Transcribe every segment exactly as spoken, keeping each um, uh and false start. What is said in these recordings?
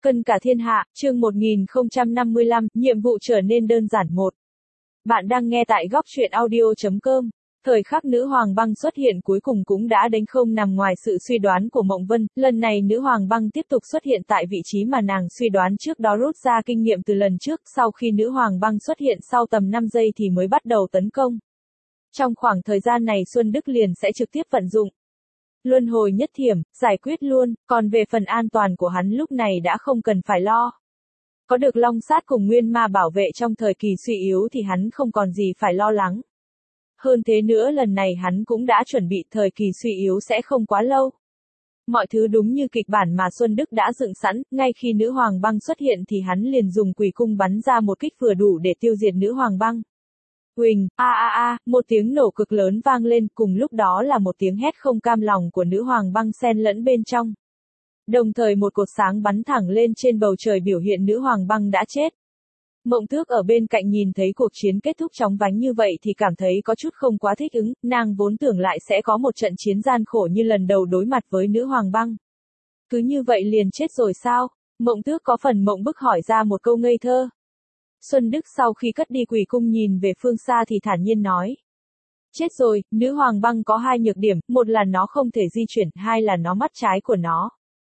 Cân cả thiên hạ, chương một nghìn không trăm năm mươi lăm, nhiệm vụ trở nên đơn giản một. Bạn đang nghe tại góc truyện audio chấm com. Thời khắc nữ hoàng băng xuất hiện cuối cùng cũng đã đánh không nằm ngoài sự suy đoán của Mộng Vân, lần này nữ hoàng băng tiếp tục xuất hiện tại vị trí mà nàng suy đoán trước đó, rút ra kinh nghiệm từ lần trước, sau khi nữ hoàng băng xuất hiện sau tầm năm giây thì mới bắt đầu tấn công. Trong khoảng thời gian này Xuân Đức liền sẽ trực tiếp vận dụng luân hồi nhất thiểm, giải quyết luôn, còn về phần an toàn của hắn lúc này đã không cần phải lo. Có được long sát cùng nguyên ma bảo vệ trong thời kỳ suy yếu thì hắn không còn gì phải lo lắng. Hơn thế nữa lần này hắn cũng đã chuẩn bị thời kỳ suy yếu sẽ không quá lâu. Mọi thứ đúng như kịch bản mà Xuân Đức đã dựng sẵn, ngay khi nữ hoàng băng xuất hiện thì hắn liền dùng quỷ cung bắn ra một kích vừa đủ để tiêu diệt nữ hoàng băng. Huỳnh, a a a, một tiếng nổ cực lớn vang lên, cùng lúc đó là một tiếng hét không cam lòng của nữ hoàng băng xen lẫn bên trong. Đồng thời một cột sáng bắn thẳng lên trên bầu trời biểu hiện nữ hoàng băng đã chết. Mộng Tước ở bên cạnh nhìn thấy cuộc chiến kết thúc chóng vánh như vậy thì cảm thấy có chút không quá thích ứng, nàng vốn tưởng lại sẽ có một trận chiến gian khổ như lần đầu đối mặt với nữ hoàng băng. Cứ như vậy liền chết rồi sao? Mộng Tước có phần mộng bức hỏi ra một câu ngây thơ. Xuân Đức sau khi cất đi quỷ cung nhìn về phương xa thì thản nhiên nói. Chết rồi, nữ hoàng băng có hai nhược điểm, một là nó không thể di chuyển, hai là nó mắt trái của nó.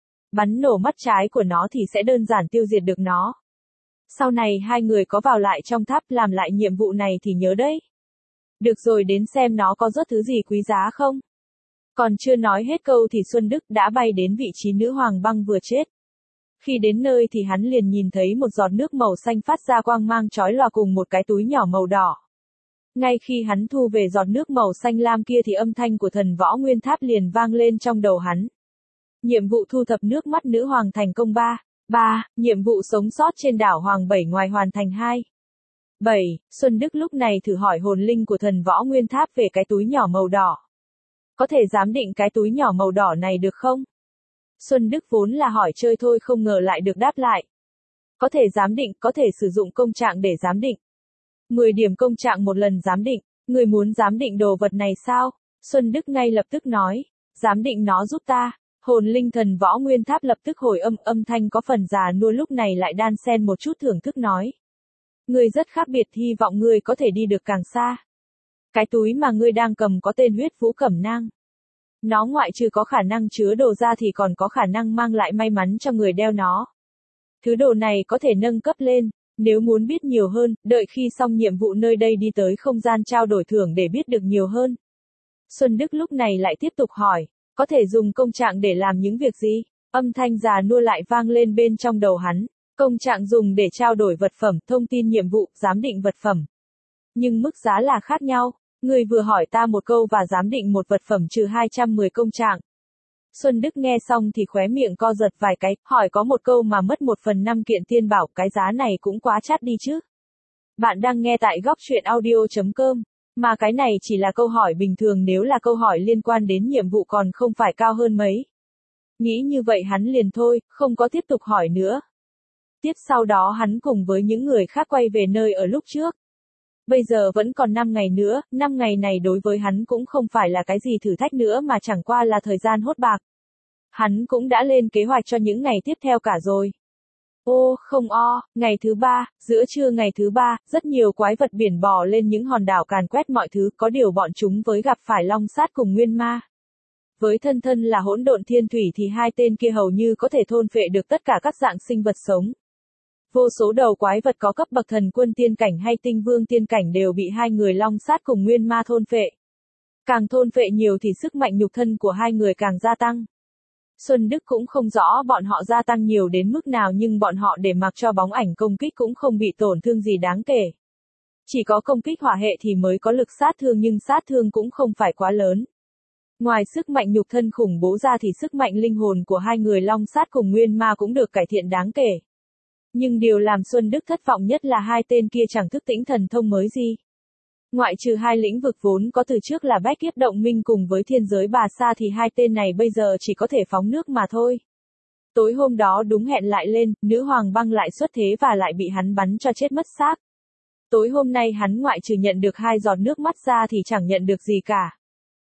Bắn nổ mắt trái của nó thì sẽ đơn giản tiêu diệt được nó. Sau này hai người có vào lại trong tháp làm lại nhiệm vụ này thì nhớ đấy. Được rồi, đến xem nó có rớt thứ gì quý giá không. Còn chưa nói hết câu thì Xuân Đức đã bay đến vị trí nữ hoàng băng vừa chết. Khi đến nơi thì hắn liền nhìn thấy một giọt nước màu xanh phát ra quang mang chói lòa cùng một cái túi nhỏ màu đỏ. Ngay khi hắn thu về giọt nước màu xanh lam kia thì âm thanh của thần võ nguyên tháp liền vang lên trong đầu hắn. Nhiệm vụ thu thập nước mắt nữ hoàng thành công ba. ba. Nhiệm vụ sống sót trên đảo Hoàng Bảy ngoài hoàn thành hai. bảy. Xuân Đức lúc này thử hỏi hồn linh của thần võ nguyên tháp về cái túi nhỏ màu đỏ. Có thể giám định cái túi nhỏ màu đỏ này được không? Xuân Đức vốn là hỏi chơi thôi không ngờ lại được đáp lại. Có thể giám định, có thể sử dụng công trạng để giám định. mười điểm công trạng một lần giám định. Người muốn giám định đồ vật này sao? Xuân Đức ngay lập tức nói. Giám định nó giúp ta. Hồn linh thần võ nguyên tháp lập tức hồi âm, âm thanh có phần già nua lúc này lại đan xen một chút thưởng thức nói. Ngươi rất khác biệt, hy vọng ngươi có thể đi được càng xa. Cái túi mà ngươi đang cầm có tên huyết vũ cẩm nang. Nó ngoại trừ có khả năng chứa đồ ra thì còn có khả năng mang lại may mắn cho người đeo nó. Thứ đồ này có thể nâng cấp lên, nếu muốn biết nhiều hơn, đợi khi xong nhiệm vụ nơi đây đi tới không gian trao đổi thưởng để biết được nhiều hơn. Xuân Đức lúc này lại tiếp tục hỏi, có thể dùng công trạng để làm những việc gì? Âm thanh già nua lại vang lên bên trong đầu hắn, công trạng dùng để trao đổi vật phẩm, thông tin nhiệm vụ, giám định vật phẩm. Nhưng mức giá là khác nhau. Người vừa hỏi ta một câu và giám định một vật phẩm trừ hai trăm mười công trạng. Xuân Đức nghe xong thì khóe miệng co giật vài cái, hỏi có một câu mà mất một phần năm kiện tiên bảo, cái giá này cũng quá chát đi chứ. Bạn đang nghe tại góc truyện audio chấm com, mà cái này chỉ là câu hỏi bình thường, nếu là câu hỏi liên quan đến nhiệm vụ còn không phải cao hơn mấy. Nghĩ như vậy hắn liền thôi, không có tiếp tục hỏi nữa. Tiếp sau đó hắn cùng với những người khác quay về nơi ở lúc trước. Bây giờ vẫn còn năm ngày nữa, năm ngày này đối với hắn cũng không phải là cái gì thử thách nữa mà chẳng qua là thời gian hốt bạc. Hắn cũng đã lên kế hoạch cho những ngày tiếp theo cả rồi. Ô, không o, ngày thứ ba, giữa trưa ngày thứ ba, rất nhiều quái vật biển bò lên những hòn đảo càn quét mọi thứ, có điều bọn chúng với gặp phải long sát cùng nguyên ma. Với thân thân là hỗn độn thiên thủy thì hai tên kia hầu như có thể thôn phệ được tất cả các dạng sinh vật sống. Vô số đầu quái vật có cấp bậc thần quân tiên cảnh hay tinh vương tiên cảnh đều bị hai người long sát cùng nguyên ma thôn phệ. Càng thôn phệ nhiều thì sức mạnh nhục thân của hai người càng gia tăng. Xuân Đức cũng không rõ bọn họ gia tăng nhiều đến mức nào nhưng bọn họ để mặc cho bóng ảnh công kích cũng không bị tổn thương gì đáng kể. Chỉ có công kích hỏa hệ thì mới có lực sát thương nhưng sát thương cũng không phải quá lớn. Ngoài sức mạnh nhục thân khủng bố ra thì sức mạnh linh hồn của hai người long sát cùng nguyên ma cũng được cải thiện đáng kể. Nhưng điều làm Xuân Đức thất vọng nhất là hai tên kia chẳng thức tỉnh thần thông mới gì. Ngoại trừ hai lĩnh vực vốn có từ trước là bách kiếp động minh cùng với thiên giới bà sa thì hai tên này bây giờ chỉ có thể phóng nước mà thôi. Tối hôm đó đúng hẹn lại lên, nữ hoàng băng lại xuất thế và lại bị hắn bắn cho chết mất xác. Tối hôm nay hắn ngoại trừ nhận được hai giọt nước mắt ra thì chẳng nhận được gì cả.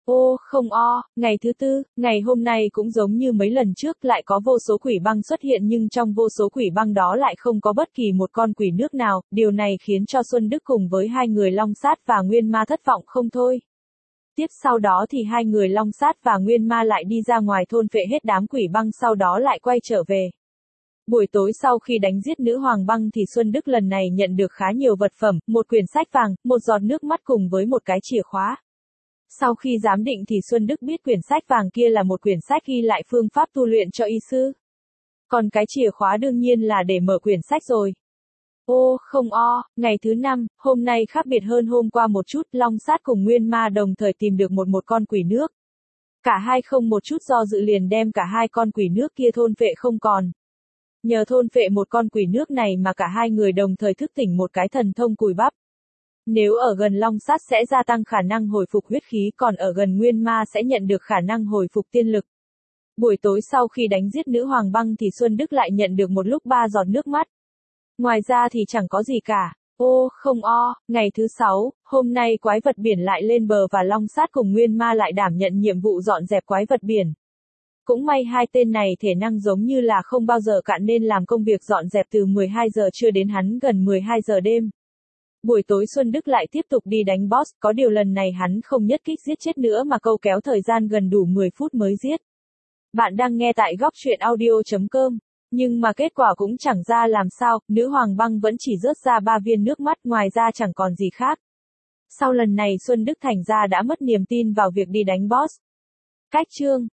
Ô, không o, ngày thứ tư, ngày hôm nay cũng giống như mấy lần trước lại có vô số quỷ băng xuất hiện nhưng trong vô số quỷ băng đó lại không có bất kỳ một con quỷ nước nào, điều này khiến cho Xuân Đức cùng với hai người Long Sát và Nguyên Ma thất vọng không thôi. Tiếp sau đó thì hai người Long Sát và Nguyên Ma lại đi ra ngoài thôn phệ hết đám quỷ băng sau đó lại quay trở về. Buổi tối sau khi đánh giết nữ hoàng băng thì Xuân Đức lần này nhận được khá nhiều vật phẩm, một quyển sách vàng, một giọt nước mắt cùng với một cái chìa khóa. Sau khi giám định thì Xuân Đức biết quyển sách vàng kia là một quyển sách ghi lại phương pháp tu luyện cho y sư. Còn cái chìa khóa đương nhiên là để mở quyển sách rồi. Ô, không o, ngày thứ năm, hôm nay khác biệt hơn hôm qua một chút, Long Sát cùng Nguyên Ma đồng thời tìm được một một con quỷ nước. Cả hai không một chút do dự liền đem cả hai con quỷ nước kia thôn phệ không còn. Nhờ thôn phệ một con quỷ nước này mà cả hai người đồng thời thức tỉnh một cái thần thông cùi bắp. Nếu ở gần Long Sát sẽ gia tăng khả năng hồi phục huyết khí, còn ở gần Nguyên Ma sẽ nhận được khả năng hồi phục tiên lực. Buổi tối sau khi đánh giết nữ hoàng băng thì Xuân Đức lại nhận được một lúc ba giọt nước mắt. Ngoài ra thì chẳng có gì cả. Ô, không o, ngày thứ sáu, hôm nay quái vật biển lại lên bờ và Long Sát cùng Nguyên Ma lại đảm nhận nhiệm vụ dọn dẹp quái vật biển. Cũng may hai tên này thể năng giống như là không bao giờ cạn nên làm công việc dọn dẹp từ mười hai giờ trưa đến hắn gần mười hai giờ đêm. Buổi tối Xuân Đức lại tiếp tục đi đánh boss, có điều lần này hắn không nhất kích giết chết nữa mà câu kéo thời gian gần đủ mười phút mới giết. Bạn đang nghe tại góc truyện audio chấm com. Nhưng mà kết quả cũng chẳng ra làm sao, nữ hoàng băng vẫn chỉ rớt ra ba viên nước mắt, ngoài ra chẳng còn gì khác. Sau lần này Xuân Đức thành ra đã mất niềm tin vào việc đi đánh boss. Cách chương